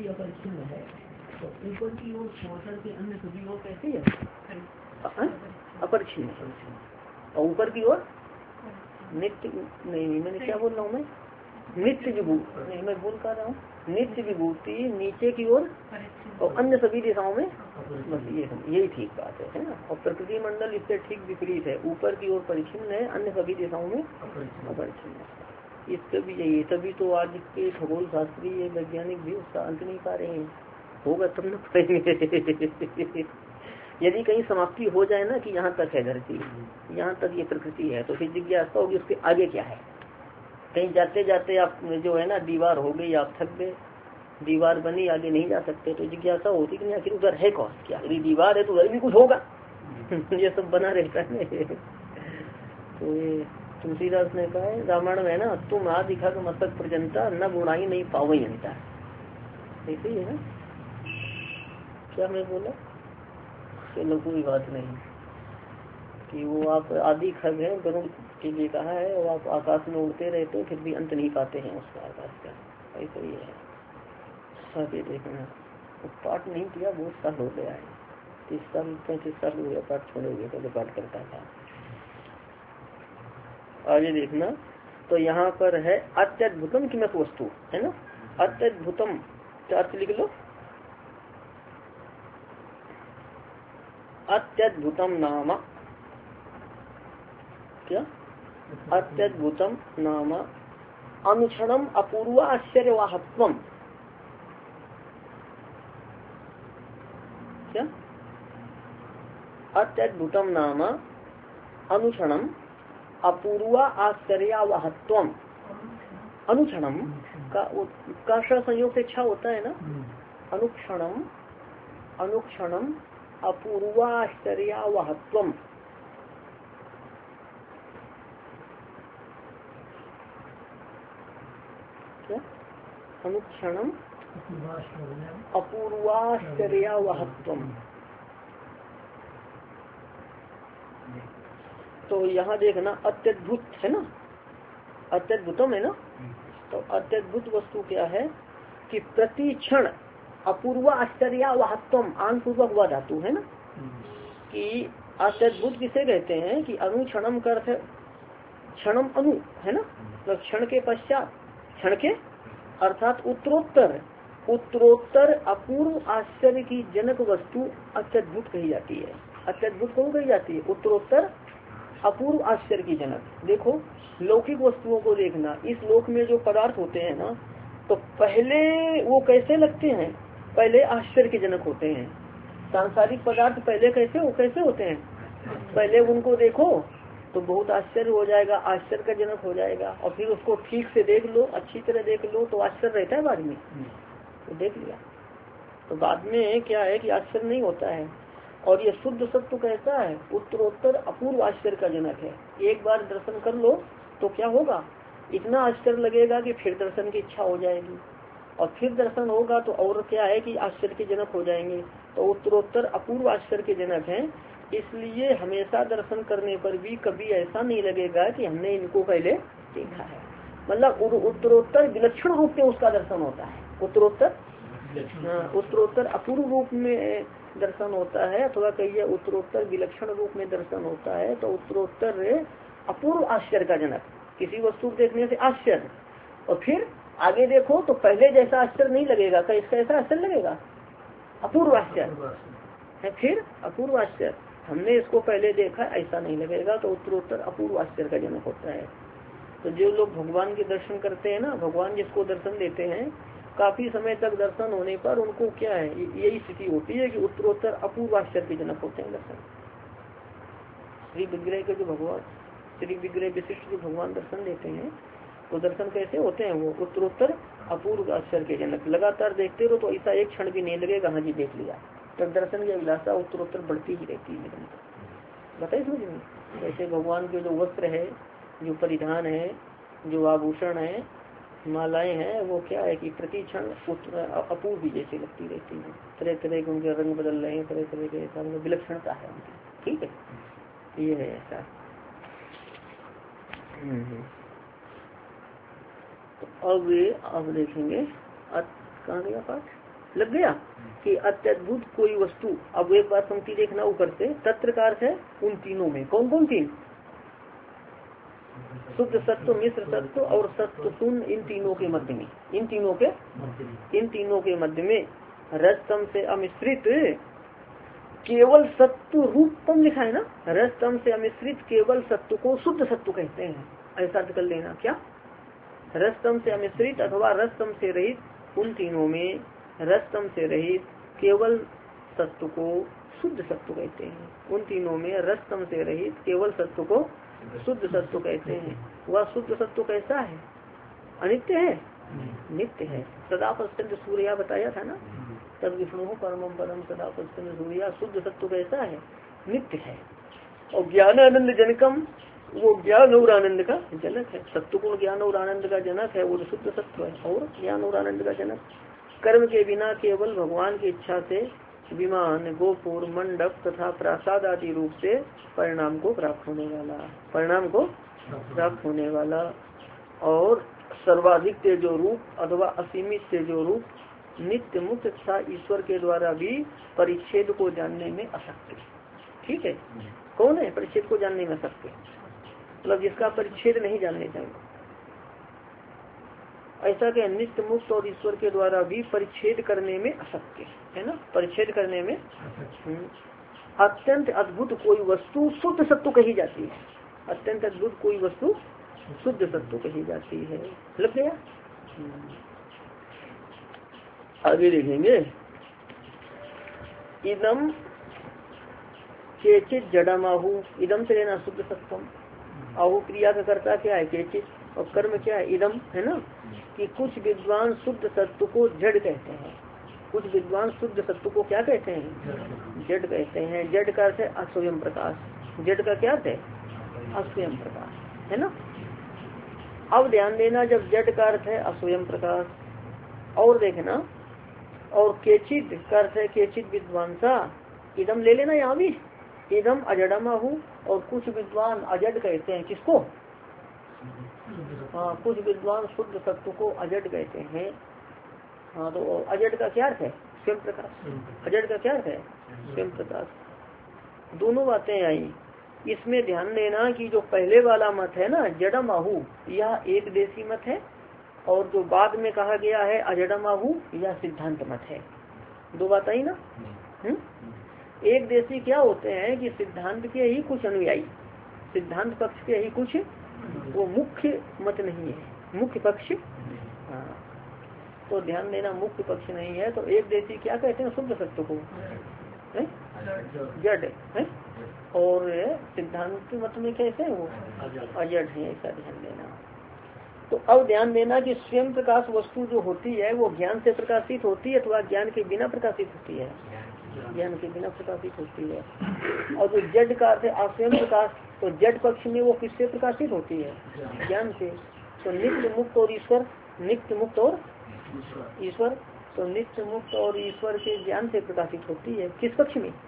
यदि अपरिच्छिन्न है तो ऊपर की ओर छोड़ करके अन्य सभी ओर कैसे है अपरिच्छिन्न, और ऊपर की ओर नित्य नहीं, मैंने क्या बोल रहा हूँ मैं, नित्य विभूति नहीं, मैं बोल पा रहा हूँ नित्य विभूति नीचे की ओर और अन्य सभी दिशाओं में, बस यही ठीक बात है ना। और प्रकृति मंडल इससे ठीक विपरीत है, ऊपर की ओर परिच्छिन्न है, अन्य सभी दिशाओं में अपरिच्छिन्न है। इससे भी यही, तभी तो आज के खगोल शास्त्री वैज्ञानिक भी उसका अंत नहीं पा रहे हैं, होगा तब न पाएंगे। यदि कहीं समाप्ति हो जाए ना कि यहाँ तक है धरती, यहाँ तक ये प्रकृति है, तो फिर जिज्ञासा होगी उसके आगे क्या है। कहीं जाते जाते आप जो है ना दीवार हो गई, आप थक गए, दीवार बनी, आगे नहीं जा सकते, तो जिज्ञासा होती कि नहीं आखिर उधर है कौन, क्या यदि दीवार है तो उधर भी कुछ होगा। ये सब बना रहता है। तो ये तुलसीदास ने कहा है रामायण में ना, तुम आ दिखा का मस्तक प्रजंता न गुणाई नहीं पावई अंता, ऐसे ही है ना। क्या मैं बोला, चलो कोई बात नहीं, कि वो आप आदि खग है गरुड़ के लिए कहा है, और आप आकाश में उड़ते रहते फिर भी अंत नहीं पाते हैं उसका आकाश का, ऐसा ही है। आगे देखना, पाठ नहीं किया बहुत साल हो गया है, 30 साल 35 साल हो गया पाठ छोड़े हुए, पहले पाठ करता था। आगे देखना, तो यहाँ पर है अत्यद्भुतम किमत वस्तु है ना, अत्यद्भुतम अर्थ लिख लो, अत्यद्भुतम नाम, क्या अत्यद्भुतम नाम अनुक्षणम अपूर्व आश्चर्यवाहत्वम, क्या अत्यद्भुतम नाम अनुक्षणम अपूर्व आश्चर्यवाहत्वम, अनुक्षणम का संयोग से इच्छा होता है ना, अनुक्षणम अनुक्षणम अपूर्व आश्चर्यवाहत्वम, क्या अनुक्षणम अपूर्वाश्चर्यवाहत्वम। तो यहाँ देखना अत्यद्भुत है ना, अत्यद्भुतम है ना, तो अत्यद्भुत वस्तु क्या है कि प्रति क्षण अपूर्व आश्चर्यवाहत्वम, आन पूर्वक हुआ धातु है ना, कि अत्यद्भुत किसे कहते हैं कि अनु क्षणम का अर्थ क्षणम अनु है ना, मतलब क्षण के पश्चात, क्षण के अर्थात उत्तरोत्तर, उत्तरोत्तर अपूर्व आश्चर्य की जनक वस्तु अत्यद्भुत कही जाती है। अत्यद्भुत कौन कही जाती है, उत्तरोत्तर अपूर्व आश्चर्य की जनक। देखो लौकिक वस्तुओं को देखना, इस लोक में जो पदार्थ होते हैं ना, तो पहले वो कैसे लगते हैं, पहले आश्चर्य के जनक होते हैं। सांसारिक पदार्थ पहले कैसे होते हैं, पहले उनको देखो तो बहुत आश्चर्य हो जाएगा, आश्चर्य का जनक हो जाएगा, और फिर उसको ठीक से देख लो, अच्छी तरह देख लो तो आश्चर्य रहता है बाद में, तो देख लिया तो बाद में क्या है कि आश्चर्य नहीं होता है। और ये शुद्ध सत्व कैसा है, उत्तरोत्तर अपूर्व आश्चर्य का जनक है। एक बार दर्शन कर लो तो क्या होगा, इतना आश्चर्य लगेगा कि फिर दर्शन की इच्छा हो जाएगी, और फिर दर्शन होगा तो और क्या है कि आश्चर्य के जनक हो जाएंगे। तो उत्तरोत्तर अपूर्व आश्चर्य के जनक हैं, इसलिए हमेशा दर्शन करने पर भी कभी ऐसा नहीं लगेगा कि हमने इनको पहले देखा है, मतलब उत्तरोत्तर विलक्षण रूप में उसका दर्शन होता है, उत्तरोत्तर अपूर्व रूप में दर्शन होता है, अथवा कहिए उत्तरोत्तर विलक्षण रूप में दर्शन होता है। तो उत्तरोत्तर अपूर्व आश्चर्य का जनक, किसी वस्तु देखने से आश्चर्य, और फिर आगे देखो तो पहले जैसा आश्चर्य नहीं लगेगा, कैसा आश्चर्य लगेगा, अपूर्व आश्चर्य है, फिर अपूर्व आश्चर्य, हमने इसको पहले देखा ऐसा नहीं लगेगा, तो उत्तरोत्तर अपूर्व आश्चर्य का जनक होता है। तो जो लोग भगवान के दर्शन करते हैं ना, भगवान जिसको दर्शन देते हैं, काफी समय तक दर्शन होने पर उनको क्या है, यही स्थिति होती है कि उत्तरोत्तर अपूर्व आश्चर्य के जनक होते हैं दर्शन। श्री विग्रह के जो भगवान, श्री विग्रह विशिष्ट जो भगवान दर्शन देते हैं, तो दर्शन कैसे होते हैं, वो उत्तरोत्तर अपूर्व आश्चर्य के जनक। लगातार देखते रहो तो ऐसा एक क्षण भी नहीं लगेगा हाँ जी देख लिया, तब दर्शन की अभिलाषा उत्तरोत्तर बढ़ती ही रहती है निरंतर। बताइए समझ में, जैसे भगवान के जो वस्त्र है, जो परिधान है, जो आभूषण है, मालाएं हैं, वो क्या है कि प्रति क्षण अपूर्व जैसी लगती रहती है, तरह तरह के उनके रंग बदल रहे हैं, तरह तरह के ऐसा विलक्षणता है उनकी, ठीक है, ये है ऐसा। तो अब देखेंगे कहाँ गया पाठ, लग गया कि अत्यद्भुत कोई वस्तु। अब एक बार पंक्ति देखना ऊपर से, तत्र का अर्थ है उन तीनों में। कौन कौन तीन? शुद्ध सत्व, मिश्र सत्व और सत्व शून्य, इन तीनों के मध्य में, इन तीनों के मध्य में रजतम से अमिश्रित केवल सत्व रूपम लिखा है ना, रजतम से अमिश्रित केवल सत्व को शुद्ध सत्व कहते हैं। ऐसा अर्थ कर लेना। क्या? रजतम से अमिश्रित अथवा रजतम से रहित, उन तीनों में रजतम से रहित केवल सत्व को शुद्ध सत्व कहते हैं। उन तीनों में रजतम से रहित केवल सत्व को शुद्ध सत्व कहते हैं। वह शुद्ध सत्व कैसा है? अनित्य है? नित्य है। सदा पश्चिम सूर्या बताया था ना, तद विष्णु परमम पदम सदा पश्चिम सूर्या। शुद्ध सत्व कैसा है? नित्य है। और ज्ञान आनंद जनकम, वो ज्ञान और आनंद का जनक है। सत्वगुण ज्ञान और आनंद का जनक है, वो तो शुद्ध सत्व है और ज्ञान और आनंद का जनक। कर्म के बिना केवल भगवान की इच्छा से विमान, गोपुर, मंडप तथा प्रासाद आदि रूप से परिणाम को प्राप्त होने वाला, और सर्वाधिक तेजो रूप अथवा असीमित तेजो रूप नित्य मुक्त तथा ईश्वर के द्वारा भी परिच्छेद को जानने में अशक्य। ठीक है, कौन है परिच्छेद को जानने में अशक्य? मतलब जिसका परिच्छेद नहीं जानने चाहिए। ऐसा कि नित्य मुक्त और ईश्वर के द्वारा भी परिच्छेद करने में अशक्य है ना, परिच्छेद करने में। अत्यंत अद्भुत कोई वस्तु शुद्ध सत्व कही जाती है। अत्यंत अद्भुत कोई वस्तु शुद्ध सत्व कही जाती है। लग गया? आगे देखेंगे। इदम केचित जड़माहु, इदम से लेना शुद्ध सत्वम। आहु क्रिया का कर्ता क्या है? केचित, और कर्म क्या है? इदम, है ना। कि कुछ विद्वान शुद्ध सत्व को जड़ कहते हैं। कुछ विद्वान शुद्ध सत्व को क्या कहते हैं? जड़ कहते हैं। जड़ का अर्थ है अस्वयं प्रकाश। जड़ का क्या अर्थ है? अस्वयं प्रकाश, है ना। अब ध्यान देना, जब जड़ का अर्थ है अस्वयं प्रकाश, और देखना, और केचित का अर्थ है केचित विद्वांसा। इदम ले लेना यहाँ भी, इदम अजडमाहु, और कुछ विद्वान अजड कहते हैं। किसको? हाँ, कुछ विद्वान शुद्ध सत्व को अजड कहते हैं। हाँ, तो अजड का क्या अर्थ है? स्वयं प्रकाश। अजड का क्या अर्थ है? स्वयं प्रकाश। दोनों बातें आई। इसमें ध्यान देना कि जो पहले वाला मत है ना जडमाहु, यह एक देशी मत है, और जो बाद में कहा गया है अजडमाहु, यह सिद्धांत मत है। दो बात आई ना। एक देशी क्या होते हैं कि सिद्धांत के ही कुछ अनुयायी, सिद्धांत पक्ष के ही कुछ, वो मुख्य मत नहीं है, मुख्य पक्ष। हाँ, तो ध्यान देना, मुख्य पक्ष नहीं है। तो एक देशी क्या कहते हैं? शुद्ध सत्व को जड़ है, और सिद्धांत मत में कैसे है? वो अजड़ है। ऐसा ध्यान देना। तो अब ध्यान देना कि स्वयं प्रकाश वस्तु जो होती है वो ज्ञान से प्रकाशित होती है अथवा ज्ञान के बिना प्रकाशित होती है? ज्ञान के बिना प्रकाशित होती है। और जो जड़ का अर्थ है अस्वयं प्रकाश, तो जड़ पक्ष में वो किससे प्रकाशित होती है? ज्ञान से। तो नित्य मुक्त और ईश्वर, नित्य मुक्त और ईश्वर, तो नित्य मुक्त और ईश्वर के ज्ञान से प्रकाशित होती है। किस पक्ष में?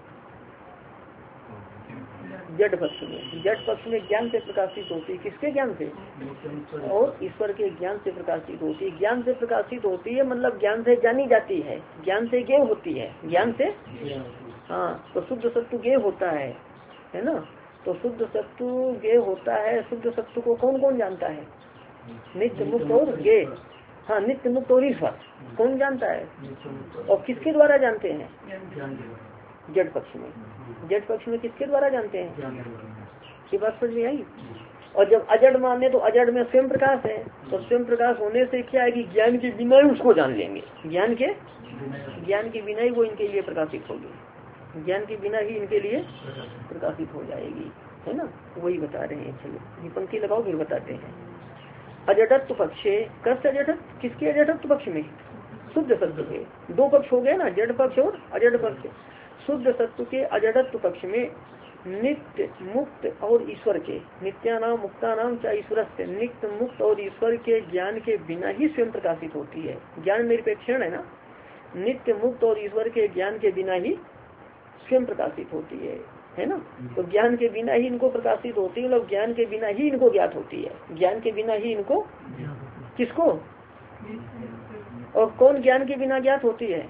जड़ पक्ष में। जड़ पक्ष में ज्ञान से प्रकाशित होती है। किसके ज्ञान से? और ईश्वर के ज्ञान से प्रकाशित होती है। ज्ञान से प्रकाशित होती है मतलब ज्ञान से जानी जाती है, ज्ञान से ज्ञेय होती है, ज्ञान से। हाँ, तो शुद्ध सत्व ज्ञेय होता है ना। तो शुद्ध सत्व ज्ञेय होता है। शुद्ध सत्व को कौन कौन जानता है? नित्य मुक्त और ज्ञेय। हाँ, नित्य मुक्त और ईश्वर कौन जानता है? और किसके द्वारा जानते हैं? जड़ पक्ष में। जड़ पक्ष में किसके द्वारा जानते हैं? ये बात समझ में आई। और जब अजड़ माने तो अजड़ में स्वयं प्रकाश है, तो स्वयं प्रकाश होने से क्या है कि ज्ञान के बिना ही उसको जान लेंगे। ज्ञान के बिना ही वो इनके लिए प्रकाशित होगी। ज्ञान के बिना ही इनके लिए प्रकाशित हो जाएगी, है ना। वही बता रहे हैं। चलो ये पंक्ति लगाओ फिर बताते हैं। अजडत्व पक्षे, कष्ट अजडत्व, किसके अजडत्व पक्ष में? शुद्ध सत्व के। दो पक्ष हो गए ना, जड़ पक्ष और अजड़ पक्ष। शुद्ध सत्व के अजडत्व पक्ष में नित्य मुक्त और ईश्वर के, नित्यानाम मुक्तानाम च ईश्वर से, नित्य मुक्त और ईश्वर के ज्ञान के बिना ही स्वयं प्रकाशित होती है। ज्ञान निरपेक्षण है ना, नित्य मुक्त और ईश्वर के ज्ञान के बिना ही स्वयं प्रकाशित होती है ना। तो ज्ञान के बिना ही इनको प्रकाशित होती है, मतलब ज्ञान के बिना ही इनको ज्ञात होती है। ज्ञान के बिना ही इनको, किसको? और कौन ज्ञान के बिना ज्ञात होती है?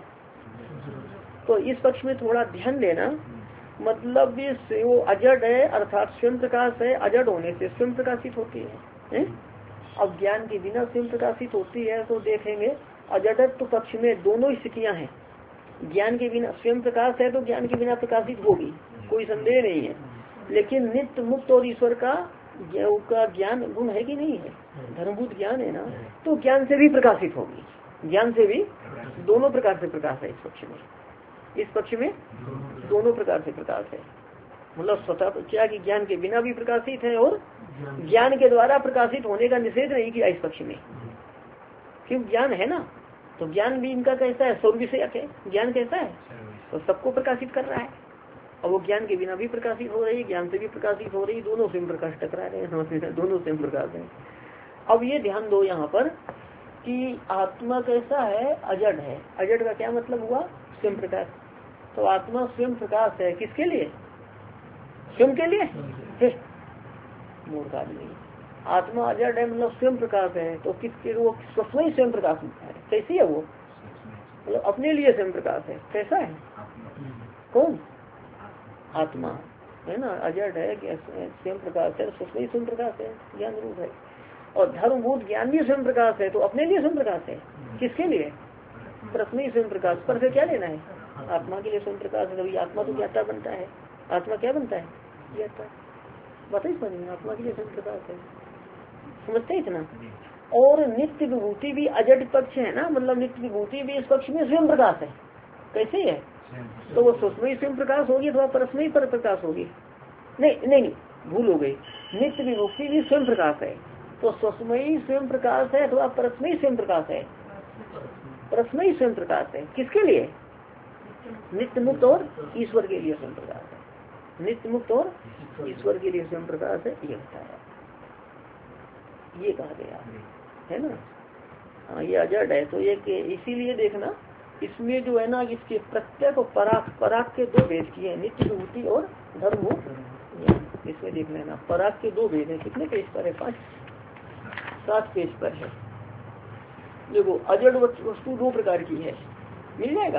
तो इस पक्ष में थोड़ा ध्यान देना, मतलब वो अजड़ है अर्थात स्वयं प्रकाश है, अजड़ होने से स्वयं प्रकाशित होती है। अब ज्ञान के बिना स्वयं प्रकाशित होती है तो देखेंगे अजड़त्व पक्ष में दोनों स्थितियां हैं। ज्ञान के बिना स्वयं प्रकाश है तो ज्ञान के बिना प्रकाशित होगी, कोई संदेह नहीं है। लेकिन नित्य मुक्त और ईश्वर का ज्ञान गुण है कि नहीं है? धर्मभूत ज्ञान है ना, तो ज्ञान से भी प्रकाशित होगी, ज्ञान से भी दोनों प्रकार से प्रकाश है इस पक्ष में। इस पक्ष में दोनों प्रकार से प्रकाश है, मतलब स्वतः क्या कि ज्ञान के बिना भी प्रकाशित है और ज्ञान के द्वारा प्रकाशित होने का निषेध नहीं किया इस पक्ष में। क्यों? ज्ञान है ना, तो ज्ञान भी इनका कैसा है? स्वर्ग विषयक है। ज्ञान कैसा है? तो सबको प्रकाशित कर रहा है, और वो ज्ञान के बिना भी प्रकाशित हो रही है, ज्ञान से भी प्रकाशित हो रही, दोनों स्वयं प्रकाश टकरा रहे हैं, दोनों स्वयं प्रकाश है। अब ये ध्यान दो यहाँ पर कि आत्मा कैसा है? अजड़ है। अजड़ का क्या मतलब हुआ? स्वयं प्रकाश। तो आत्मा स्वयं प्रकाश है, किसके लिए? स्वयं के लिए? मूर्ख आदमी। आत्मा अजड़ है मतलब स्वयं प्रकाश है, तो किसके? वो स्वयं स्वयं प्रकाश है। कैसी है वो? मतलब अपने लिए स्वयं प्रकाश है। कैसा है? कौन? आत्मा है ना, अजड़ है, स्वयं प्रकाश है, स्वयं स्वयं प्रकाश है, ज्ञान रूप है। और धर्मभूत ज्ञान भी स्वयं प्रकाश है, तो अपने लिए स्वयं प्रकाश है। किसके लिए? प्रश्न स्वयं प्रकाश। पर से क्या लेना है? आत्मा के लिए स्वयं प्रकाश है, तभी आत्मा तो ज्ञाता बनता है। आत्मा क्या बनता है? ज्ञाता। बताइए समझ में, आत्मा के लिए स्वयं प्रकाश है, समझते इतना। और नित्य विभूति भी अजड़ पक्ष है ना, मतलब नित्य विभूति भी इस पक्ष में स्वयं प्रकाश है। कैसे है? तो वो सूक्ष्म स्वयं प्रकाश होगी अथवा परस्मयी पर प्रकाश होगी? नहीं, भूल हो गई। नित्य विभूति भी स्वयं प्रकाश है, तो स्वस्मयी स्वयं प्रकाश है अथवा परस्मयी स्वयं प्रकाश है? परस्मयी स्वयं प्रकाश है। किसके लिए? नित्य मुक्त और ईश्वर के लिए स्वयं प्रकाश है। नित्य मुक्त और ईश्वर के लिए स्वयं प्रकाश है, ये बताया, ये कहा गया है ना। हाँ, ये अजड़ है। तो ये इसीलिए देखना इसमें जो है ना, इसके प्रत्यक और पराग के दो भेद किए, नित्य विभूति और धर्मभूत। इसमें देख लेना पराग के दो भेद है। कितने पेज पर है? 7 पेज पर है। देखो अजड़ वस्तु दो प्रकार की है, मिल जाएगा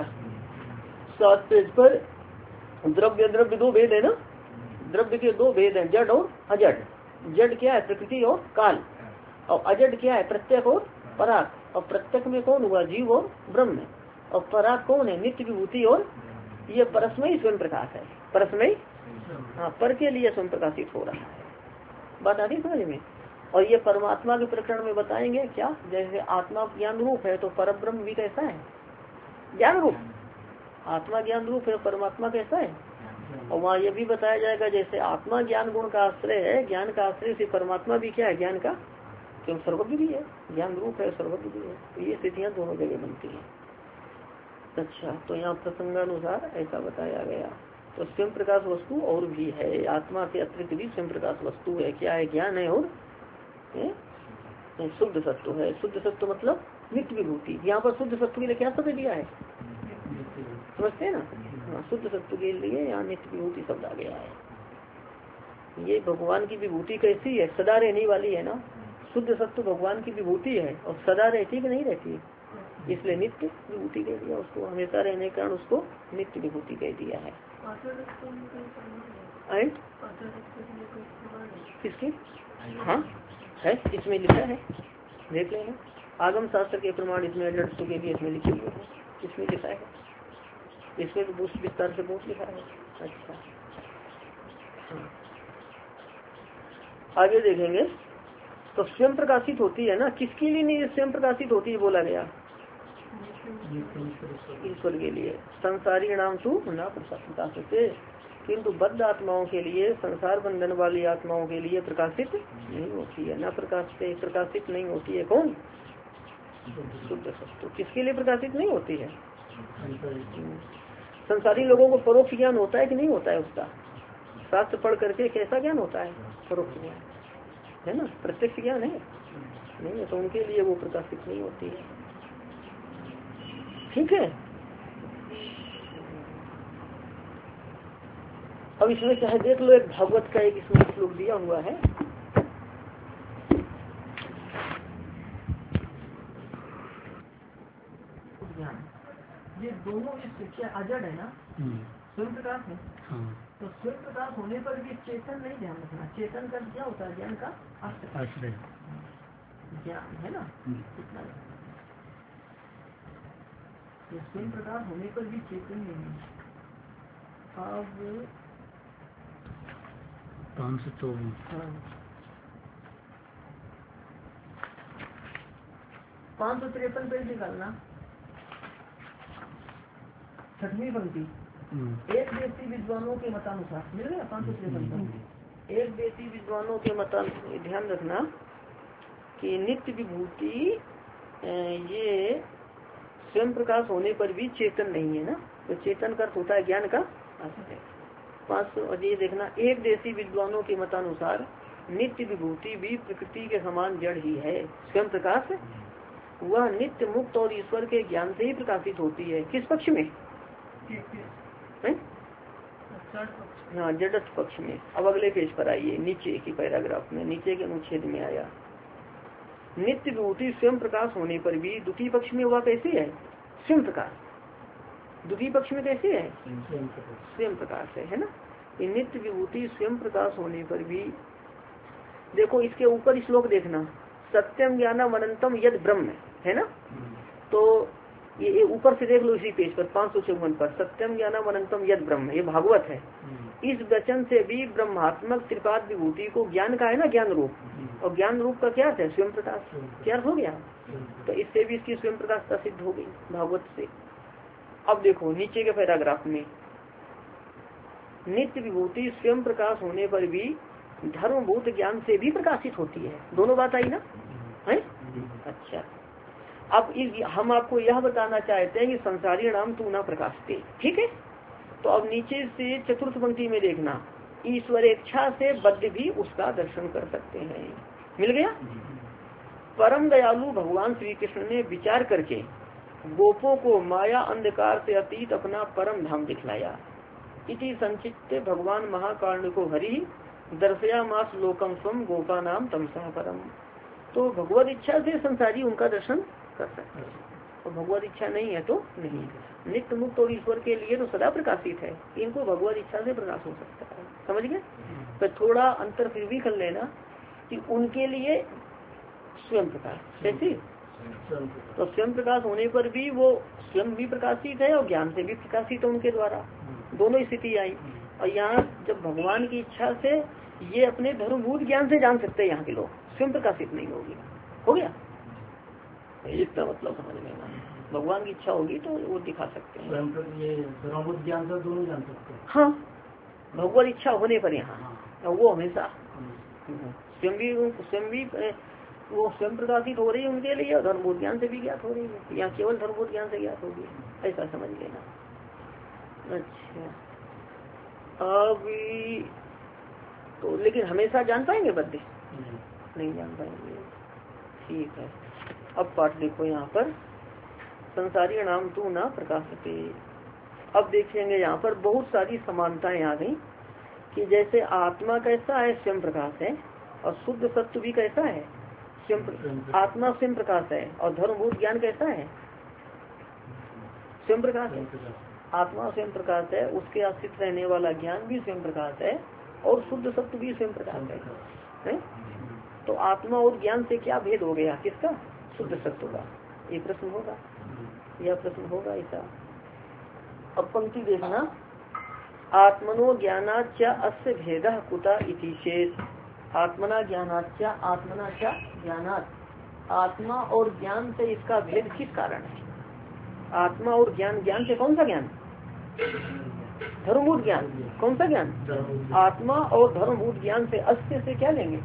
7 पेज पर। द्रव्य दो भेद है ना, द्रव्य के दो भेद हैं, जड़ और अजड़। जड़ क्या है? प्रकृति और काल। और अजड़ क्या है? प्रत्यक और पराग। और प्रत्यक में कौन हुआ? जीव और ब्रह्म। और पराग कौन है? नित्य विभूति और ये परस्मयी स्वयं प्रकाश है। परस्मयी, हाँ, पर के लिए स्वयं प्रकाशित हो रहा है। बात आती समझ में। और ये परमात्मा के प्रकरण में बताएंगे क्या, जैसे आत्मा ज्ञान रूप है तो परब्रह्म भी कैसा है? ज्ञान रूप। आत्मा ज्ञान रूप है, परमात्मा कैसा है? और वहाँ ये भी बताया जाएगा जैसे आत्मा ज्ञान गुण का आश्रय है, ज्ञान का आश्रय से परमात्मा भी क्या है? ज्ञान का, क्यों सर्वज्ञ भी है, ज्ञान रूप है, सर्वज्ञ भी है। तो ये स्थितियाँ दोनों जगह बनती हैं। अच्छा, तो यहाँ प्रसंगानुसार ऐसा बताया गया। तो स्वयं प्रकाश वस्तु और भी है, आत्मा से अतिरिक्त भी स्वयं प्रकाश वस्तु है। क्या है? ज्ञान है और शुद्ध सत्व है। शुद्ध सत्व मतलब नित्य विभूति। यहाँ पर शुद्ध सत्व के लिए क्या शब्द दिया है? समझते हैं ना। हाँ, शुद्ध सत्व के लिए यहाँ नित्य विभूति शब्द आ गया है। ये भगवान की विभूति कैसी है? सदा रहने वाली है ना। शुद्ध सत्व भगवान की विभूति है और सदा रहती कि नहीं रहती, इसलिए नित्य विभूति कह दिया उसको। हमेशा रहने के कारण उसको नित्य विभूति कह दिया है। किसकी? हाँ है, इसमें लिखा है, देख लेना। आगम शास्त्र के प्रमाण इसमें लड़सु के भी इसमें लिखे हुए हैं। इसमें लिखा है, इसमें तो बहुत विस्तार से बहुत लिखा है। अच्छा, हाँ। आगे देखेंगे तो स्वयं प्रकाशित होती है ना, किसके लिए नहीं स्वयं प्रकाशित होती है बोला गया? ईश्वर के लिए। संसारी नाम तू न प्रकाशित, किंतु बद्ध आत्माओं के लिए, संसार बंधन वाली आत्माओं के लिए प्रकाशित नहीं होती है। न प्रकाशित नहीं होती है। कौन? शुद्ध सत्व। किसके लिए प्रकाशित नहीं होती है? संसारी लोगों को परोक्ष ज्ञान होता है कि नहीं होता है? उसका शास्त्र पढ़ करके कैसा ज्ञान होता है? परोक्ष ज्ञान है ना, प्रत्यक्ष ज्ञान है नहीं है, तो उनके लिए वो प्रकाशित नहीं होती है। ठीक है। अब इसमें चाहे देख लो, एक भागवत का एक इसमें श्लोक दिया हुआ है। ये दोनों इस क्या अजड़ है ना, स्वयं प्रकाश है। तो स्वयं प्रकाश होने पर भी चेतन नहीं ध्यान रखना। चेतन का क्या होता है? ज्ञान का आश्रय ज्ञान है ना, इतना। तो स्वयं प्रकाश होने पर भी चेतन नहीं है। अब 554 553 पेज निकालना, 6वीं पंक्ति। एक देशी विद्वानों के मतानुसार मिल गया 553। एक देशी विद्वानों के मतानुसार ध्यान रखना कि नित्य विभूति ये स्वयं प्रकाश होने पर भी चेतन नहीं है ना। तो चेतन का अर्थ होता है ज्ञान का आश्रय। 500 ये देखना, एक देशी विद्वानों के मतानुसार नित्य विभूति भी प्रकृति के समान जड़ ही है। स्वयं प्रकाश वह नित्य मुक्त और ईश्वर के ज्ञान से ही प्रकाशित होती है। किस पक्ष में? हाँ, जड़त्व पक्ष में। अब अगले पेज पर आइए, नीचे की पैराग्राफ में, नीचे के अनुच्छेद में आया, नित्य विभूति स्वयं प्रकाश होने पर भी द्वितीय पक्ष में वह कैसी है? स्वयं प्रकाश। द्वितीय पक्ष में कैसी है? स्वयं प्रकाश है ना। ये नित्य विभूति स्वयं प्रकाश होने पर भी, देखो इसके ऊपर श्लोक देखना, सत्यम ज्ञानम अनंतम यद ब्रह्म है ना। तो ये ऊपर से देख लो इसी पेज पर 554 पर, सत्यम ज्ञानम अनंतम यद ब्रह्म, ये भागवत है। इस वचन से भी ब्रह्मात्मक त्रिपाद विभूति को ज्ञान का है ना, ज्ञान रूप, और ज्ञान रूप का क्या है? स्वयं प्रकाश। क्या हो गया? तो इससे भी इसकी स्वयं प्रकाशता सिद्ध हो गई भागवत से। अब देखो नीचे के पैराग्राफ में, नित्य विभूति स्वयं प्रकाश होने पर भी धर्मभूत ज्ञान से भी प्रकाशित होती है। दोनों बात आई ना है। अच्छा, अब हम आपको यह बताना चाहते हैं कि संसारी नाम तू ना प्रकाशते, ठीक है। तो अब नीचे से चतुर्थ पंक्ति में देखना, ईश्वर इच्छा से बद्ध भी उसका दर्शन कर सकते हैं। मिल गया। परम दयालु भगवान श्री कृष्ण ने विचार करके गोपों को माया अंधकार से अतीत अपना परम धाम दिखलाया। इति संचित भगवान महाकारुण्य को हरि दर्शया मास लोकम स्वम गोपा नाम तमसा परम। तो भगवत इच्छा से संसारी उनका दर्शन कर सकते हैं, और भगवत इच्छा नहीं है तो नहीं। नित्य मुक्त और ईश्वर के लिए तो सदा प्रकाशित है, इनको भगवत इच्छा से प्रकाश हो सकता है। समझ गए? तो थोड़ा अंतर फिर भी कर लेना कि उनके लिए स्वयं प्रकाश कैसी, तो स्वयं प्रकाश होने पर भी वो स्वयं भी प्रकाशित है और ज्ञान से भी प्रकाशित है उनके द्वारा, दोनों स्थिति आई। और यहाँ जब भगवान की इच्छा से ये अपने धर्मभूत ज्ञान से जान सकते हैं यहाँ के लोग, स्वयं प्रकाशित नहीं होगी। हो गया इतना मतलब समझ लेना। भगवान की इच्छा होगी तो वो दिखा सकते हैं। ये धर्मभूत ज्ञान से दोनों जान सकते हैं। हाँ, भगवत इच्छा होने पर यहाँ वो हमेशा स्वयं भी वो स्वयं प्रकाशित हो रही है उनके लिए, और धर्मभूत ज्ञान से भी ज्ञात हो रही है। यहाँ केवल धर्मभूत ज्ञान से ज्ञात होगी, ऐसा समझ लेना। अच्छा, अभी तो लेकिन हमेशा जान पाएंगे बद्दे? नहीं जान पाएंगे। ठीक है, अब पाठ देखो यहाँ पर, संसारी नाम तू ना प्रकाशते। अब देखेंगे यहाँ पर बहुत सारी समानताएं आ गई कि जैसे आत्मा कैसा है, स्वयं प्रकाश है, और शुद्ध सत्व भी कैसा है, आत्मा स्वयं प्रकाश है, और धर्मभूत ज्ञान कैसा है, स्वयं प्रकाश है। आत्मा स्वयं प्रकाश है, उसके आश्रित रहने वाला ज्ञान भी स्वयं प्रकाश है, और शुद्ध सत्व भी स्वयं प्रकाश है। तो आत्मा और ज्ञान से क्या भेद हो गया? किसका? शुद्ध सत्व का। ये प्रश्न होगा, यह प्रश्न होगा ऐसा। अब पंक्ति देखना, आत्मनो ज्ञानाच्च अस्य भेदः कुतः इति चेत्। आत्मना ज्ञानाच्च, आत्मना च ज्ञानात्, आत्मा और ज्ञान से इसका भेद किस कारण है? आत्मा और ज्ञान, ज्ञान से कौन सा ज्ञान? धर्मभूत ज्ञान। कौन सा ज्ञान? आत्मा और धर्मभूत ज्ञान से अस्य से क्या लेंगे?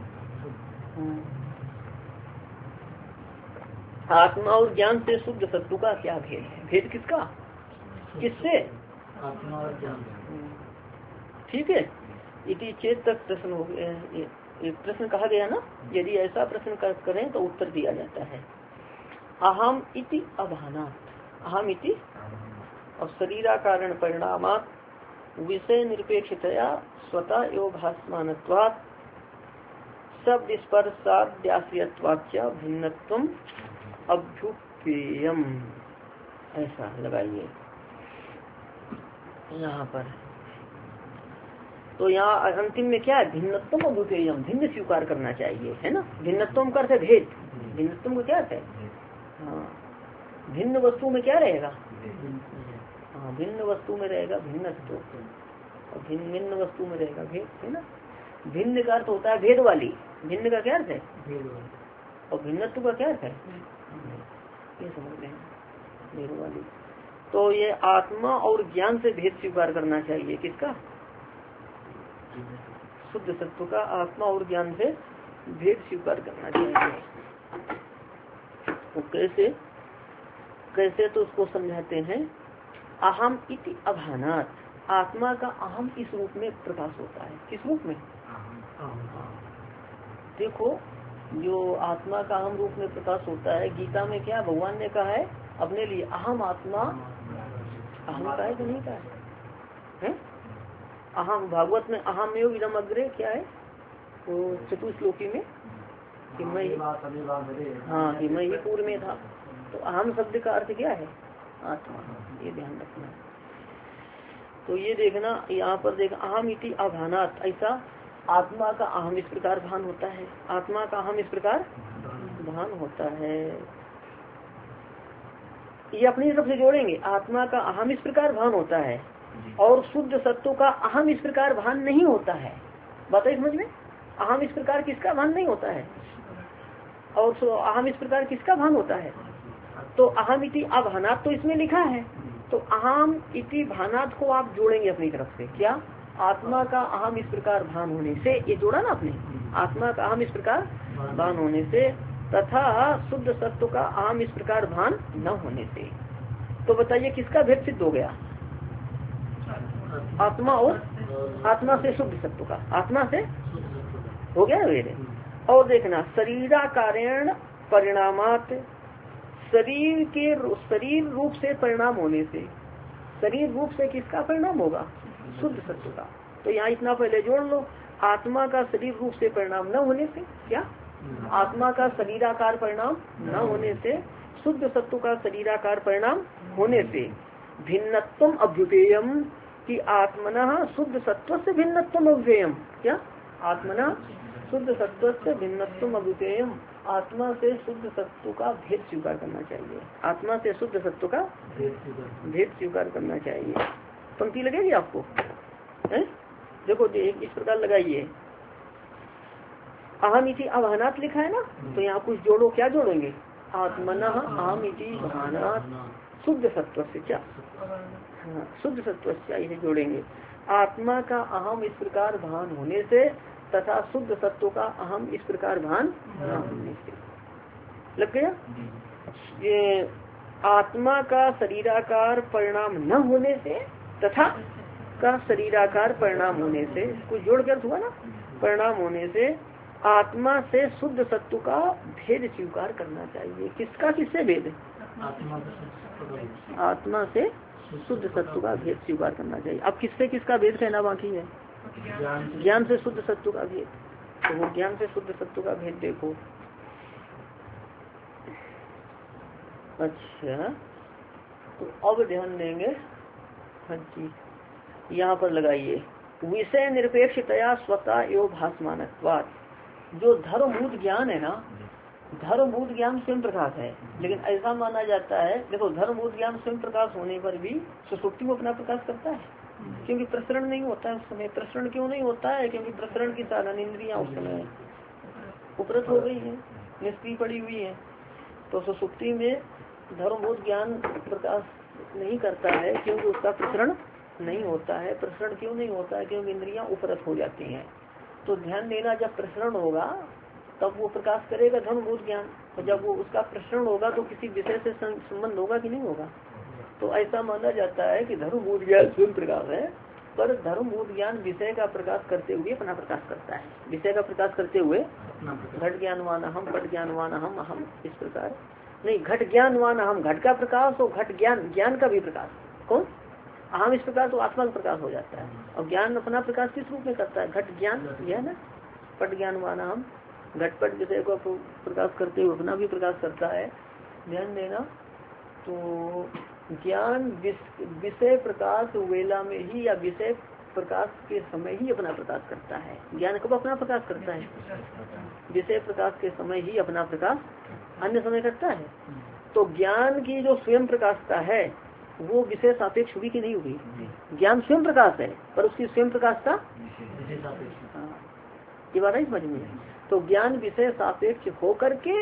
आत्मा और ज्ञान से शुद्ध सत्व का क्या भेद है? भेद किसका? किससे? आत्मा और ज्ञान। ठीक है, इति चेत तक प्रश्न हो गया। एक प्रश्न कहा गया ना, यदि ऐसा प्रश्न करें तो उत्तर दिया जाता है अहम इति अभानात्, अहम इति और शरीराकारण परिणामात् विषय निरपेक्षतया स्वतः एवं भासमानत्वात् शब्द स्पर्शाद्याश्रयत्वाच्च भिन्नत्वम् अभ्युपेयम्। ऐसा लगाइए यहाँ पर। तो यहाँ अंतिम में क्या है, भिन्नत्वम अद्वितीयम, भिन्न स्वीकार करना चाहिए, है ना। भिन्नत्वम का अर्थ है भेद, भिन्नत्वम को क्या अर्थ है, हाँ भिन्न वस्तु में क्या रहेगा, हाँ भिन्न वस्तु में रहेगा भिन्नत्व, और भिन्न भिन्न वस्तु में रहेगा भेद, है ना। भिन्न का अर्थ होता है भेद वाली, भिन्न का क्या अर्थ है, और भिन्नत्व का क्या अर्थ है, ये समझ लें, भेद वाली। तो ये आत्मा और ज्ञान से भेद स्वीकार करना चाहिए, किसका, शुद्ध सत्व का आत्मा और ज्ञान से भेद स्वीकार करना चाहिए। तो कैसे कैसे, तो उसको समझाते हैं। अहम इति अभानात, आत्मा का अहम इस रूप में प्रकाश होता है, किस रूप में, देखो जो आत्मा का अहम रूप में प्रकाश होता है, गीता में क्या भगवान ने कहा है अपने लिए, अहम आत्मा, अहम का है कि नहीं का है? अहम, भागवत में अहम एवं इदम अग्रे क्या है, वो चतुश्लोकी में कि मैं, हाँ कि मैं ही पूर्व में था। तो अहम शब्द का अर्थ क्या है, आत्मा, ये ध्यान रखना। तो ये देखना यहाँ पर देख, अहम इति अभानात, ऐसा आत्मा का अहम इस प्रकार भान होता है, आत्मा का अहम इस प्रकार भान होता है। ये अपनी तरफ से जोड़ेंगे, आत्मा का अहम इस प्रकार भान होता है और शुद्ध सत्व का अहम इस प्रकार भान नहीं होता है। बताइए समझ में, अहम इस प्रकार किसका भान नहीं होता है, और अहम इस प्रकार किसका भान होता है। तो अहम इति अभानात तो इसमें लिखा है, तो अहम इति भानात को आप जोड़ेंगे अपनी तरफ से, क्या, आत्मा का अहम इस प्रकार भान होने से, ये जोड़ा ना आपने, आत्मा का अहम इस प्रकार भान होने से तथा शुद्ध सत्व का अहम इस प्रकार भान न होने से। तो बताइए किसका भेद सिद्ध हो गया, आत्मा और, आत्मा से शुद्ध सत्व का, आत्मा से हो गया भेद। और देखना, शरीराकारेण परिणामात, शरीर के, शरीर रूप से परिणाम होने से, शरीर रूप से किसका परिणाम होगा, शुद्ध सत्व का। तो यहाँ इतना पहले जोड़ लो, आत्मा का शरीर रूप से परिणाम न होने से, क्या, आत्मा का शरीराकार परिणाम न होने से, शुद्ध सत्व का शरीराकार परिणाम होने से, भिन्नत्वम अभ्युपेयम, कि आत्मना शुद्ध सत्व से भिन्नत्वम अभ्युपेयम, क्या, आत्मना शुद्ध सत्व से भिन्नत्वम अभ्युपेयम, आत्मा से शुद्ध सत्व का भेद स्वीकार करना चाहिए, आत्मा से शुद्ध सत्व का भेद स्वीकार करना चाहिए। पंक्ति लगेगी आपको, है? देखो इस प्रकार लगाइए, अहम इति अभानात लिखा है ना, तो यहाँ कुछ जोड़ो, क्या जोड़ेंगे, आत्मना अहम इति भानात शुद्ध सत्व से, क्या, हाँ शुद्ध सत्व से इसे जोड़ेंगे, आत्मा का अहम इस प्रकार भान होने से तथा शुद्ध सत्व का अहम इस प्रकार भान न होने से। लग गया, ये आत्मा का शरीराकार परिणाम न होने से तथा का शरीराकार परिणाम होने से, कुछ जोड़ कर हुआ ना, परिणाम होने से आत्मा से शुद्ध सत्व का भेद स्वीकार करना चाहिए। किसका, किससे भेद, आत्मा से शुद्ध सत्व का भेद स्वीकार करना चाहिए। अब किससे किसका भेद कहना बाकी है, ज्ञान से शुद्ध सत्व का भेद। तो वो ज्ञान से शुद्ध सत्व का भेद देखो, अच्छा तो अब ध्यान देंगे, हाँ जी यहाँ पर लगाइए, विषय निरपेक्षतया स्वतः एवं भासमानत्वात्, जो धर्मभूत ज्ञान है ना, धर्मभूत ज्ञान स्वयं प्रकाश है, लेकिन ऐसा माना जाता है, देखो धर्मभूत ज्ञान स्वयं प्रकाश होने पर भी सुसुप्ति में अपना प्रकाश करता है, क्योंकि प्रसरण नहीं होता है उस समय। प्रसरण क्यों नहीं होता है, क्योंकि प्रसरण की साधन इंद्रियां उस समय उपरत हो गई है, निष्क्रिय पड़ी हुई है। तो सुसुप्ति में धर्मभूत ज्ञान प्रकाश नहीं करता है, क्योंकि उसका प्रसरण नहीं होता है। प्रसरण क्यों नहीं होता है, क्योंकि इंद्रियां उपरत हो जाती हैं। तो ध्यान देना, जब प्रसरण होगा तब वो प्रकाश करेगा धर्मभूत ज्ञान, और जब वो उसका प्रसरण होगा तो किसी विषय से संबंध होगा कि नहीं होगा। तो ऐसा माना जाता है कि धर्मभूत ज्ञान स्वयं प्रकाश है, पर धर्मभूत ज्ञान विषय का प्रकाश करते हुए अपना प्रकाश करता है। विषय का प्रकाश करते हुए घट ज्ञानवान हम, पट ज्ञानवान हम इस प्रकार नहीं, घट ज्ञानवान हम, घट का प्रकाश और घट ज्ञान का भी प्रकाश, कौन, अहम इस प्रकार तो आत्मा का प्रकाश हो जाता है। और ज्ञान अपना प्रकाश किस रूप में करता है, घट ज्ञान, यह ना, पट ज्ञानवान हम, घटपट विषय को प्रकाश करते हुए अपना भी प्रकाश करता है। ध्यान देना, तो ज्ञान विषय प्रकाश वेला में ही या विषय प्रकाश के समय ही अपना प्रकाश करता है। ज्ञान कब अपना प्रकाश करता है? विषय प्रकाश के समय ही अपना प्रकाश अन्य समय करता है। तो ज्ञान की जो स्वयं प्रकाशता है वो विषय सापेक्ष हुई कि नहीं हुई? ज्ञान स्वयं प्रकाश है पर उसकी स्वयं प्रकाशता ये बात है समझ में। तो ज्ञान विषय सापेक्ष होकर के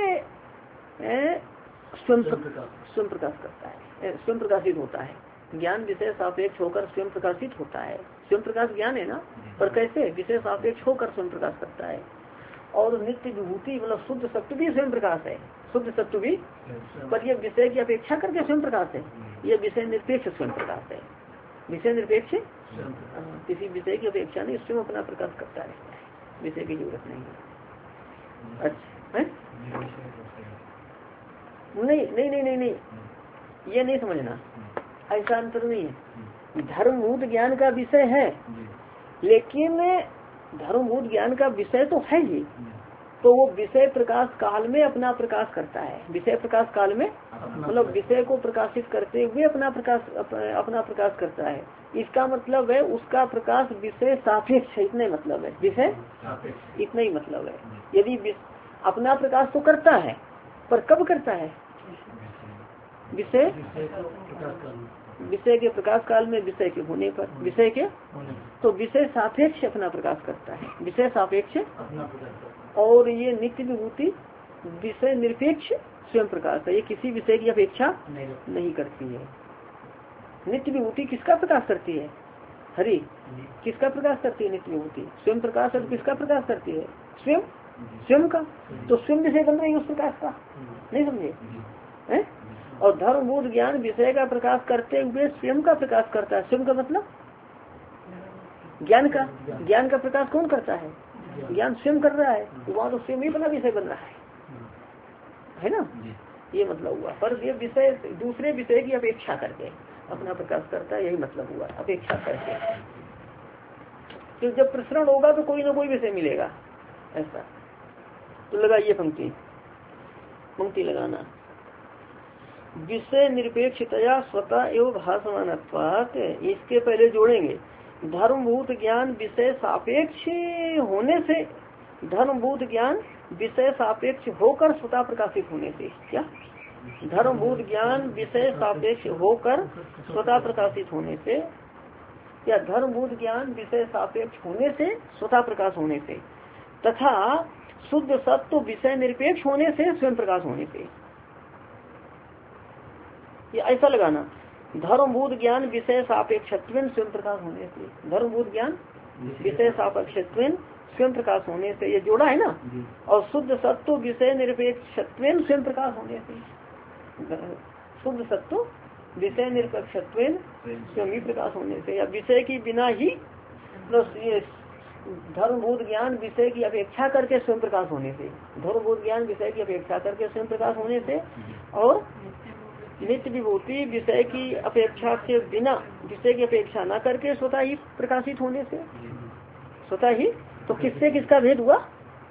स्वयं प्रकाश करता है, स्वयं प्रकाशित होता है। ज्ञान विषय सापेक्ष होकर स्वयं प्रकाशित होता है। स्वयं प्रकाश ज्ञान है ना, पर कैसे? विषय सापेक्ष होकर स्वयं प्रकाश करता है। और नित्य विभूति मतलब शुद्ध सत्व भी स्वयं प्रकाश है, शुद्ध सत्व भी, पर यह विषय की अपेक्षा करके स्वयं प्रकाश है। यह विषय निरपेक्ष स्वयं प्रकाश है। विषय निरपेक्ष किसी विषय की अपेक्षा नहीं, स्वयं अपना प्रकाश करता रहता है, विषय की जरूरत नहीं है। अच्छा है? नहीं, ये नहीं समझना, ऐसा अंतर नहीं है। धर्मभूत ज्ञान का विषय है, लेकिन धर्मभूत ज्ञान का विषय तो है ही, तो वो विषय प्रकाश काल में अपना प्रकाश करता है। विषय प्रकाश काल में मतलब विषय को प्रकाशित करते हुए अपना प्रकाश करता है। इसका मतलब है उसका प्रकाश विषय सापेक्ष है, इतना ही मतलब है। विषय इतना ही मतलब है। यदि अपना प्रकाश तो करता है, पर कब करता है? विषय के प्रकाश काल में, विषय के होने पर, विषय के तो विषय सापेक्ष अपना प्रकाश करता है, विषय सापेक्ष। और ये नित्य विभूति विषय निरपेक्ष स्वयं प्रकाश है, ये किसी विषय की अपेक्षा नहीं करती है। नित्य विभूति किसका प्रकाश करती है? हरि किसका प्रकाश करती है? नित्य विभूति स्वयं प्रकाश है। किसका प्रकाश करती है? स्वयं का। तो स्वयं विषय बन रही है उस प्रकाश का, नहीं समझे है? और धर्मभूत ज्ञान विषय का प्रकाश करते हुए स्वयं का प्रकाश करता है। स्वयं का मतलब ज्ञान का प्रकाश कौन करता है? ज्ञान स्वयं कर रहा है, वहाँ तो स्वयं ही अपना विषय बन रहा है ना? ये मतलब हुआ। पर ये विषय दूसरे विषय की अपेक्षा करके अपना प्रकाश करता है, यही मतलब हुआ, अपेक्षा करके। तो जब प्रसरण होगा तो कोई ना कोई विषय मिलेगा, ऐसा। तो लगाइए पंक्ति लगाना। विषय निरपेक्षतया स्वतः एवं भासमानत्वात्, इसके पहले जोड़ेंगे धर्मभूत ज्ञान विषय सापेक्ष होने से, धर्मभूत ज्ञान विषय सापेक्ष होकर स्वतः प्रकाशित होने से। क्या? धर्मभूत ज्ञान विषय सापेक्ष होकर स्वतः प्रकाशित होने से, या धर्मभूत ज्ञान विषय सापेक्ष होने से स्वतः प्रकाश होने से, तथा शुद्ध सत्व विषय निरपेक्ष होने से स्वयं प्रकाश होने से। ये ऐसा लगाना, धर्मभूत ज्ञान विषय सापेक्षत्वेन स्वयं प्रकाश होने से, धर्मभूत ज्ञान विषय सापेक्षत्वेन स्वयं प्रकाश होने से, ये जोड़ा है ना। और शुद्ध सत्व विषय निरपेक्षत्वेन स्वयं प्रकाश होने से, शुद्ध सत्व विषय निरपेक्षत्वेन स्वयं ही प्रकाश होने से, या विषय की बिना ही धर्मभूत ज्ञान विषय की अपेक्षा करके स्वयं प्रकाश होने से, धर्मभूत ज्ञान विषय की अपेक्षा करके स्वयं प्रकाश होने से, और नित्य विभूति विषय की अपेक्षा के बिना, विषय की अपेक्षा न करके स्वतः ही प्रकाशित होने से, स्वतः ही। तो किससे किसका भेद हुआ?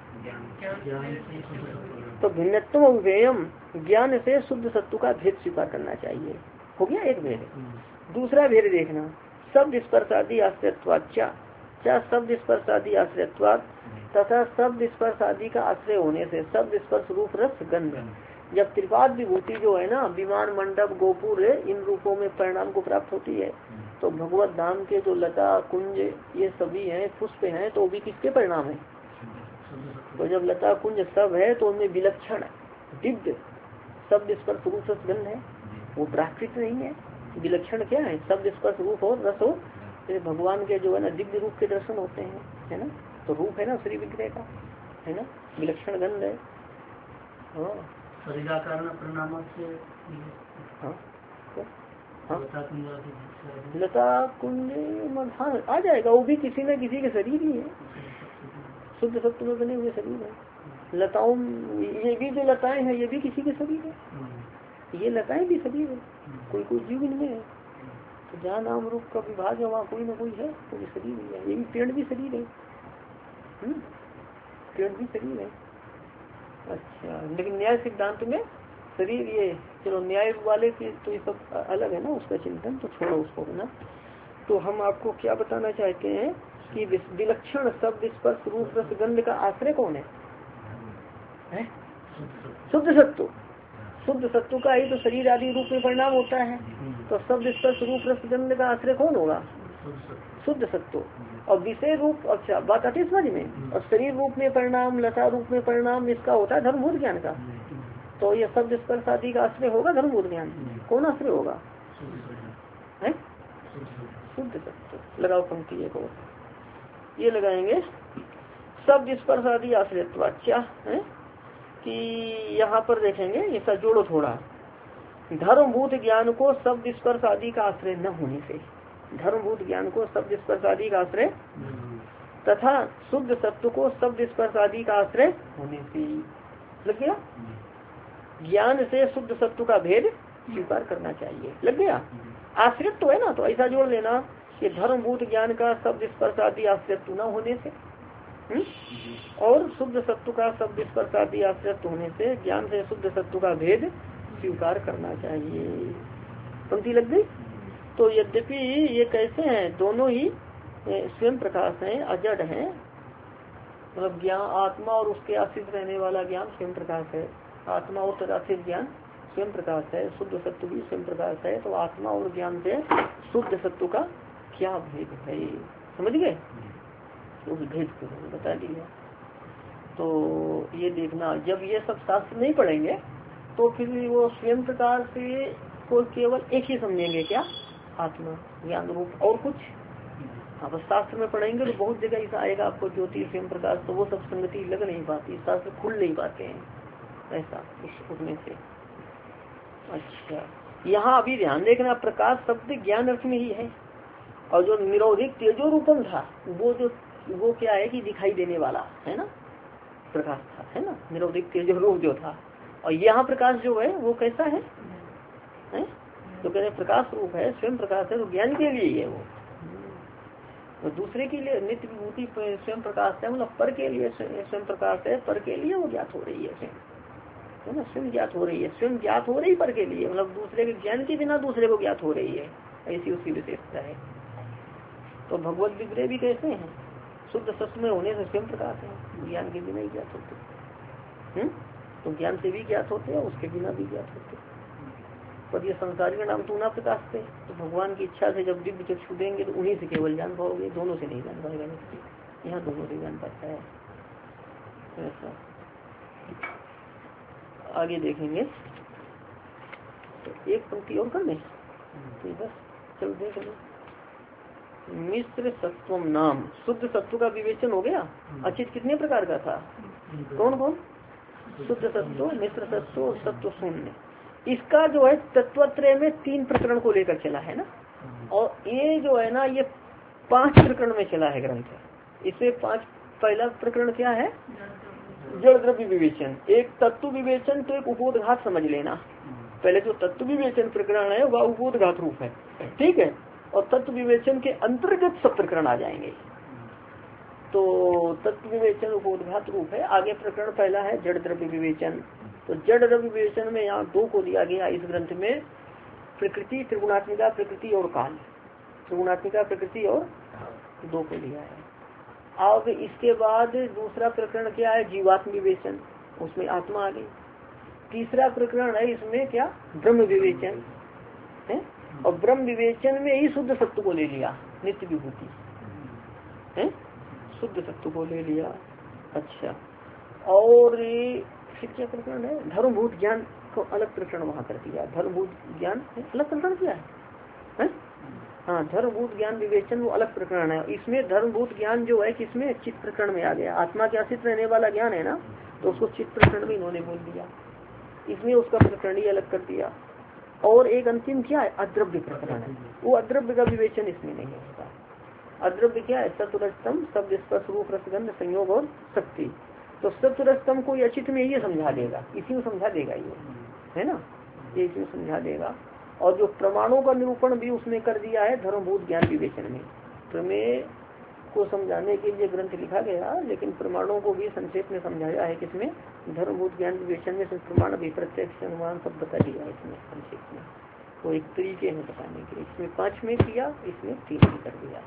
तो भिन्नत्व उभेयम, ज्ञान से शुद्ध सत्व का भेद स्वीकार करना चाहिए। हो गया एक भेद। दूसरा भेद देखना, शब्द स्पर्शादि आश्रयत्वाच्चा, शब्द स्पर्शादि आश्रयत्वात् तथा शब्द स्पर्शादि का आश्रय होने से, शब्द स्पर्श रूप रस गंध। जब त्रिपाद विभूति जो है ना, विमान मंडप गोपुर इन रूपों में परिणाम को प्राप्त होती है, तो भगवत धाम के जो लता कुंज ये सभी हैं, पुष्प हैं, तो भी किसके परिणाम है? तो जब लता कुंज सब है तो उनमें विलक्षण दिव्य शब्द स्पर्श रूप रस गंध है, वो प्राकृतिक नहीं है। विलक्षण क्या है? शब्द स्पर्श रूप और रस हो, भगवान के जो है ना दिव्य रूप के दर्शन होते हैं, है ना। तो रूप है ना श्री विग्रह का, है ना, विलक्षण गंध है। हाँ लता कुंज हाँ आ जाएगा, वो भी किसी न किसी के शरीर ही है, शुद्ध सत्व में बने हुए शरीर है। लताओं, ये भी जो लताएं हैं ये भी किसी के शरीर है, ये लताएं भी शरीर है, कोई कोई जीव इनमें है। तो जहाँ नाम रूप का विभाग है वहाँ कोई ना कोई है, तो ये शरीर ही है। ये भी पेड़ भी शरीर है, पेड़ भी शरीर है। अच्छा, लेकिन न्याय सिद्धांत में शरीर ये चलो न्याय वाले के तो ये सब अलग है ना, उसका चिंतन तो छोड़ो उसको ना। तो हम आपको क्या बताना चाहते हैं कि विलक्षण शब्द स्पर्श रूप रस गंध का आश्रय कौन है? शुद्ध सत्व। शुद्ध सत्व का ही तो शरीर आदि रूप में परिणाम होता है। तो शब्द स्पर्श रूप रस गंध का आश्रय कौन होगा? शुद्ध सत्व। और विषय रूप, अच्छा बात आती समझ में। और शरीर रूप में परिणाम, लता रूप में परिणाम, इसका होता है धर्मभूत ज्ञान का। तो ये शब्द स्पर्श आदि का आश्रय होगा धर्मभूत ज्ञान। कौन आश्रय होगा? है शुद्ध सत्व। लगाओ पंक्ति एक और, ये लगाएंगे शब्द स्पर्श आदि आश्रयत्व। क्या है कि यहाँ पर देखेंगे, ऐसा जोड़ो थोड़ा। धर्मभूत ज्ञान को शब्द स्पर्श आदि का आश्रय न होने से, धर्मभूत ज्ञान को शब्द स्पर्श आदि का आश्रय तथा शुद्ध सत्व को शब्द स्पर्श आदि का आश्रय होने से, लग गया? ज्ञान से शुद्ध सत्व का भेद स्वीकार करना चाहिए, लग गया? आश्रित तो है ना, तो ऐसा जोड़ लेना कि धर्मभूत ज्ञान का शब्द स्पर्श आदि आश्रित न होने से और शुद्ध सत्व का शब्द स्पर्श आदि आश्रित होने से ज्ञान से शुद्ध सत्व का भेद स्वीकार करना चाहिए। पंक्ति लग गई? तो यद्यपि ये कैसे हैं, दोनों ही स्वयं प्रकाश हैं, अजड़ हैं, मतलब ज्ञान आत्मा और उसके आश्रित रहने वाला ज्ञान स्वयं प्रकाश है, आत्मा और तदाश्रित ज्ञान स्वयं प्रकाश है, शुद्ध सत्व भी स्वयं प्रकाश है। तो आत्मा और ज्ञान से शुद्ध सत्व का क्या भेद है, समझ गए? तो भेद को बता दिया। तो ये देखना, जब ये सब शास्त्र नहीं पढ़ेंगे तो फिर वो स्वयं प्रकाश से को केवल एक ही समझेंगे, क्या? आत्मा ज्ञान रूप, और कुछ अब शास्त्र में पढ़ेंगे तो बहुत जगह ऐसा आएगा आपको ज्योति स्वयं प्रकाश, तो वो सब संगति लग नहीं पाती, शास्त्र खुल नहीं पाते हैं ऐसा उसमें से। अच्छा, यहाँ अभी ध्यान देखना, प्रकाश शब्द ज्ञान अर्थ में ही है, और जो निरोधिक तेजो रूपम था वो क्या है कि दिखाई देने वाला है ना, प्रकाश था, है ना, निरोधिक तेजो रूप जो था। और यहाँ प्रकाश जो है वो कैसा है? तो कहते प्रकाश रूप है, स्वयं प्रकाश है, तो ज्ञान के लिए ही है वो, तो दूसरे के लिए नित्य विभूति स्वयं प्रकाश है, मतलब पर के लिए स्वयं प्रकाश है, पर के लिए वो ज्ञात हो रही है स्वयं, है ना, स्वयं ज्ञात हो रही है, स्वयं ज्ञात हो रही पर के लिए, मतलब दूसरे के ज्ञान के बिना दूसरे को ज्ञात हो रही है, ऐसी उसकी विशेषता है। तो भगवत विग्रह भी कैसे हैं? शुद्ध सत्व में होने से स्वयं प्रकाश है, ज्ञान के बिना ही ज्ञात होते, तो ज्ञान से भी ज्ञात होते हैं, उसके बिना भी ज्ञात होते। पर ये संसारी का नाम तो ना प्रकाश थे, तो भगवान की इच्छा से जब दिव्य चक्षु देंगे तो उन्हीं से केवल जान पाओगे, दोनों से नहीं जान पाएगा व्यक्ति, यहाँ दोनों से जान पाता है ऐसा। आगे देखेंगे, तो एक पंक्ति और कर लें, तो बस चल देख लो। मिश्र सत्वम नाम, शुद्ध सत्व का विवेचन हो गया। अचित कितने प्रकार का था? कौन कौन? शुद्ध सत्व, मिश्र सत्व और सत्व शून्य। इसका जो है तत्वत्रय में 3 प्रकरण को लेकर चला है ना, और ये जो है ना ये 5 प्रकरण में चला है ग्रंथ। इसमें 5, पहला प्रकरण क्या है? जड़ द्रव्य विवेचन, एक तत्व विवेचन, तो एक उपोदघात समझ लेना। पहले जो तत्व विवेचन प्रकरण है वह उपोदघात रूप है, ठीक है, और तत्व विवेचन के अंतर्गत सब प्रकरण आ जाएंगे। तो तत्व विवेचन उपोदघात रूप है। आगे प्रकरण पहला है जड़ द्रव्य विवेचन। तो जड़ द्रव्य विवेचन में यहाँ 2 को दिया गया इस ग्रंथ में, प्रकृति, त्रिगुणात्मिका प्रकृति और काल, त्रिगुणात्मिका प्रकृति और 2 को दिया है। अब इसके बाद दूसरा प्रकरण क्या है? जीवात्म विवेचन, उसमें आत्मा आ गई। तीसरा प्रकरण है इसमें क्या? ब्रह्म विवेचन है, और ब्रह्म विवेचन में ही शुद्ध सत्व को ले लिया, नित्य विभूति है, शुद्ध सत्व को ले लिया। अच्छा, और फिर क्या प्रकरण है? धर्मभूत ज्ञान को अलग प्रकरण वहां कर दिया, धर्मभूत ज्ञान अलग प्रकरण किया है? हाँ, धर्मभूत ज्ञान विवेचन वो अलग प्रकरण है। इसमें धर्मभूत ज्ञान जो है किसमें? चित्त प्रकरण में आ गया। आत्मा के आश्रित रहने वाला ज्ञान है ना, तो उसको चित्त प्रकरण में इन्होंने बोल दिया, इसमें उसका प्रकरण ही अलग कर दिया। और एक अंतिम क्या है? अद्रव्य प्रकरण है, वो अद्रव्य का विवेचन इसमें नहीं होता। अद्रव्य क्या है? सत्वरजतम, शब्द स्पर्श रूप रसगंध संयोग और शक्ति। तो सत्वरजतम को अचित में ये समझा देगा, इसी में समझा देगा ये, है ना, ये इसमें समझा देगा। और जो प्रमाणों का निरूपण भी उसमें कर दिया है धर्मभूत ज्ञान विवेचन में, प्रमेय को समझाने के लिए ग्रंथ लिखा गया, लेकिन प्रमाणों को भी संक्षेप में समझाया है। किसमें? धर्मभूत ज्ञान विवेचन में प्रमाण अभिप्रत्यक्ष अनुमान सब बता दिया है इसमें संक्षेप में। तो एक तरीके में बताने के, इसमें 5 में किया, इसमें 3 में कर दिया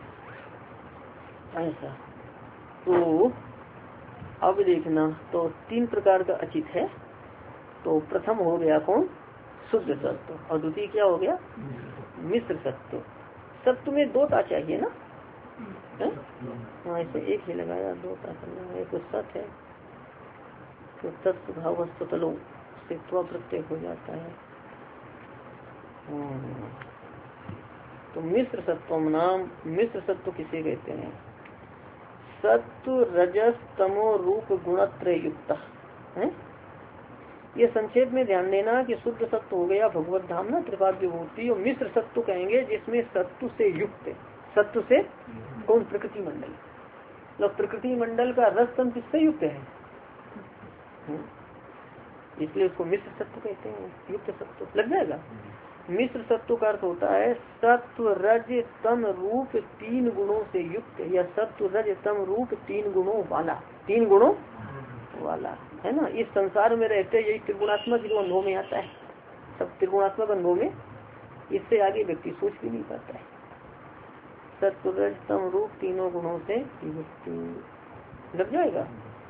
ऐसा। तो अब देखना, तो 3 प्रकार का अचित है। तो प्रथम हो गया कौन? शुद्ध सत्व, और द्वितीय क्या हो गया? मिश्र सत्व। सत्व में 2 ता चाहिए ना? हाँ, इसमें एक ही लगाया, 2 ता करना है। तो सत है तो तत्व भाव तलो से प्रत्यय हो जाता है। तो मिश्र सत्वम नाम, मिश्र सत्व किसे कहते हैं? सत्व रजस तमो रूप गुणत्रय युक्त है। ये संक्षेप में ध्यान देना कि शुद्ध सत्व हो गया भगवत धाम ना, त्रिपाद विभूति, और मिश्र सत्व कहेंगे जिसमें सत्व से युक्त, सत्व से कौन? प्रकृति मंडल। मतलब प्रकृति मंडल का रस तम किससे युक्त है? इसलिए उसको मिश्र सत्व कहते हैं। युक्त सत्व लग जाएगा। मिश्र सत्व का अर्थ होता है सत्व रज तम रूप 3 गुणों से युक्त, या सत्व रज तम रूप 3 गुणों वाला, 3 गुणों वाला है ना। इस संसार में रहते यही त्रिगुणात्मक जो अनुभव में आता है, सब त्रिगुणात्मक अनुभव में, इससे आगे व्यक्ति सोच भी नहीं पाता है। सत्व रज तम रूप 3 गुणों से युक्त लग जाएगा।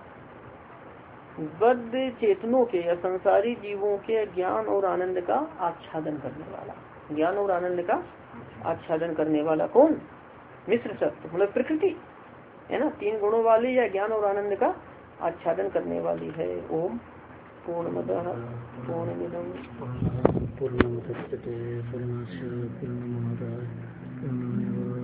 बद्ध चेतनों के या संसारी जीवों के ज्ञान और आनंद का आच्छादन करने वाला, ज्ञान और आनंद का आच्छादन करने वाला कौन? मिश्र सत्व, मतलब प्रकृति है ना, 3 गुणों वाली या ज्ञान और आनंद का आच्छादन करने वाली है। ओम पूर्णमदः पूर्णमिदं पूर्णमुदच्यते पूर्णस्य पूर्णमादाय पूर्णमेवावशिष्यते।